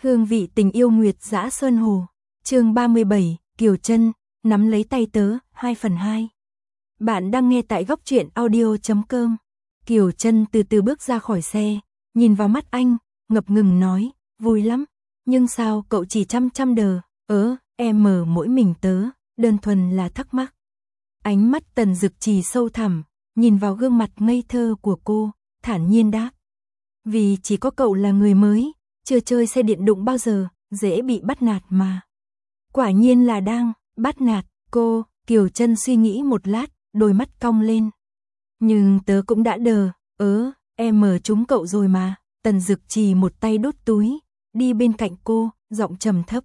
Hương vị tình yêu Nguyệt Dã Sơn Hồ. Chương 37, Kiều Trân nắm lấy tay tớ, 2/2. Bạn đang nghe tại góc truyện audio.com. Kiều Trân từ từ bước ra khỏi xe, nhìn vào mắt anh, ngập ngừng nói, vui lắm, nhưng sao cậu chỉ chăm đờ, em mở mỗi mình tớ, đơn thuần là thắc mắc. Ánh mắt Tần Dực Trì sâu thẳm, nhìn vào gương mặt ngây thơ của cô, thản nhiên đáp. Vì chỉ có cậu là người mới, chưa chơi xe điện đụng bao giờ, dễ bị bắt nạt mà. Quả nhiên là đang bắt nạt cô. Kiều Trân suy nghĩ một lát, đôi mắt cong lên. Nhưng tớ cũng đã đờ, em mở trúng cậu rồi mà. Tần Dực Trì một tay đút túi, đi bên cạnh cô, giọng trầm thấp.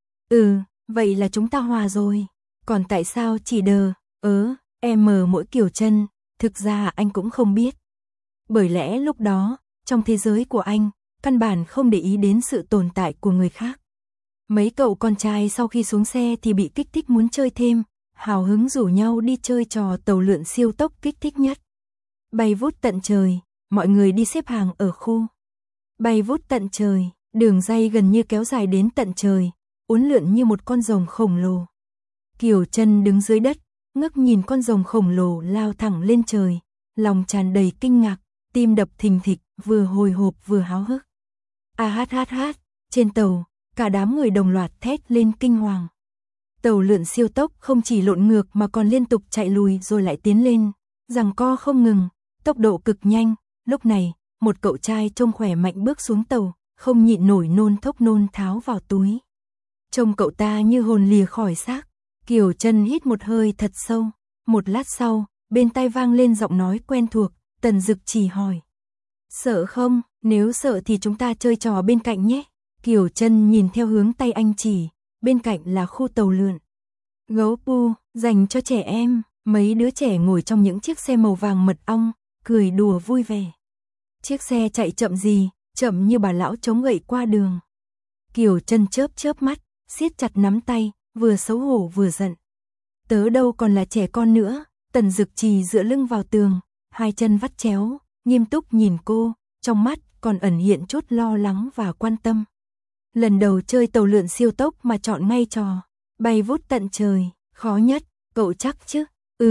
Vậy là chúng ta hòa rồi. Còn tại sao chỉ đờ, em mở mỗi Kiều Trân, thực ra anh cũng không biết. Bởi lẽ lúc đó, trong thế giới của anh, căn bản không để ý đến sự tồn tại của người khác. Mấy cậu con trai sau khi xuống xe thì bị kích thích muốn chơi thêm, hào hứng rủ nhau đi chơi trò tàu lượn siêu tốc kích thích nhất. Bay vút tận trời, mọi người đi xếp hàng ở khu. Bay vút tận trời, đường ray gần như kéo dài đến tận trời, uốn lượn như một con rồng khổng lồ. Kiều Trân đứng dưới đất, ngước nhìn con rồng khổng lồ lao thẳng lên trời, lòng tràn đầy kinh ngạc, tim đập thình thịch, vừa hồi hộp vừa háo hức. Hát, trên tàu, cả đám người đồng loạt thét lên kinh hoàng. Tàu lượn siêu tốc không chỉ lộn ngược mà còn liên tục chạy lùi rồi lại tiến lên, giằng co không ngừng, tốc độ cực nhanh. Lúc này, một cậu trai trông khỏe mạnh bước xuống tàu, không nhịn nổi nôn thốc nôn tháo vào túi. Trông cậu ta như hồn lìa khỏi xác. Kiều Trân hít một hơi thật sâu. Một lát sau, bên tai vang lên giọng nói quen thuộc, Tần Dực Trì hỏi. Sợ không? Nếu sợ thì chúng ta chơi trò bên cạnh nhé. Kiều Trân nhìn theo hướng tay anh chỉ, bên cạnh là khu tàu lượn. Gấu pu, dành cho trẻ em, mấy đứa trẻ ngồi trong những chiếc xe màu vàng mật ong, cười đùa vui vẻ. Chiếc xe chạy chậm gì, chậm như bà lão chống gậy qua đường. Kiều Trân chớp mắt, siết chặt nắm tay, vừa xấu hổ vừa giận. Tớ đâu còn là trẻ con nữa. Tần Dực Trì dựa lưng vào tường, hai chân vắt chéo, nghiêm túc nhìn cô, trong mắt còn ẩn hiện chút lo lắng và quan tâm. Lần đầu chơi tàu lượn siêu tốc mà chọn ngay trò bay vút tận trời, khó nhất, cậu chắc chứ?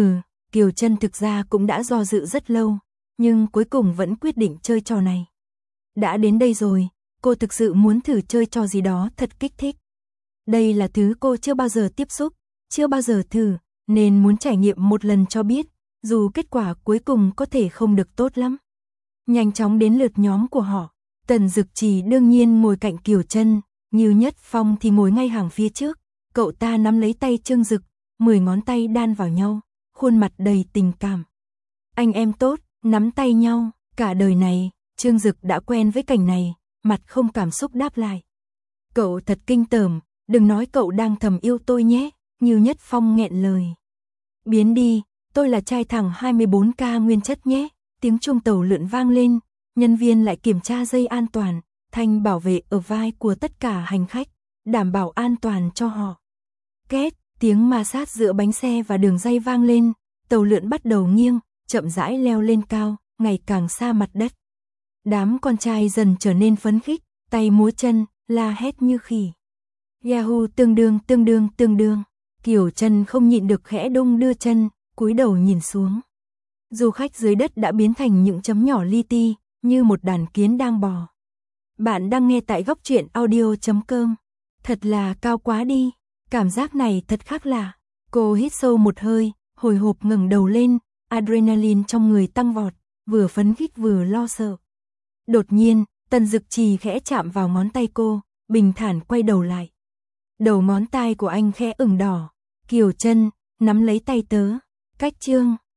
Kiều Trân thực ra cũng đã do dự rất lâu, nhưng cuối cùng vẫn quyết định chơi trò này. Đã đến đây rồi, cô thực sự muốn thử chơi trò gì đó thật kích thích. Đây là thứ cô chưa bao giờ tiếp xúc, chưa bao giờ thử, nên muốn trải nghiệm một lần cho biết, dù kết quả cuối cùng có thể không được tốt lắm. Nhanh chóng đến lượt nhóm của họ, Tần Dực Trì đương nhiên ngồi cạnh Kiều Trân, Như Nhất Phong thì ngồi ngay hàng phía trước. Cậu ta nắm lấy tay Trương Dực, 10 ngón tay đan vào nhau, khuôn mặt đầy tình cảm. Anh em tốt, nắm tay nhau, cả đời này, Trương Dực đã quen với cảnh này, mặt không cảm xúc đáp lại. Cậu thật kinh tởm, đừng nói cậu đang thầm yêu tôi nhé, Như Nhất Phong nghẹn lời. Biến đi, tôi là trai thẳng 24K nguyên chất nhé. Tiếng chuông tàu lượn vang lên, nhân viên lại kiểm tra dây an toàn, thanh bảo vệ ở vai của tất cả hành khách, đảm bảo an toàn cho họ. Két, tiếng ma sát giữa bánh xe và đường ray vang lên, tàu lượn bắt đầu nghiêng, chậm rãi leo lên cao, ngày càng xa mặt đất. Đám con trai dần trở nên phấn khích, tay múa chân, la hét như khỉ. Yahoo, tương đương. Kiều Trân không nhịn được khẽ đung đưa chân, cúi đầu nhìn xuống. Du khách dưới đất đã biến thành những chấm nhỏ li ti, như một đàn kiến đang bò. Bạn đang nghe tại góc truyện audio.com. Thật là cao quá đi, cảm giác này thật khác lạ. Cô hít sâu một hơi, hồi hộp ngẩng đầu lên, adrenaline trong người tăng vọt, vừa phấn khích vừa lo sợ. Đột nhiên, Tần Dực Trì khẽ chạm vào ngón tay cô, bình thản quay đầu lại. Đầu ngón tay của anh khẽ ửng đỏ. Kiều Trân nắm lấy tay tớ, cách chương.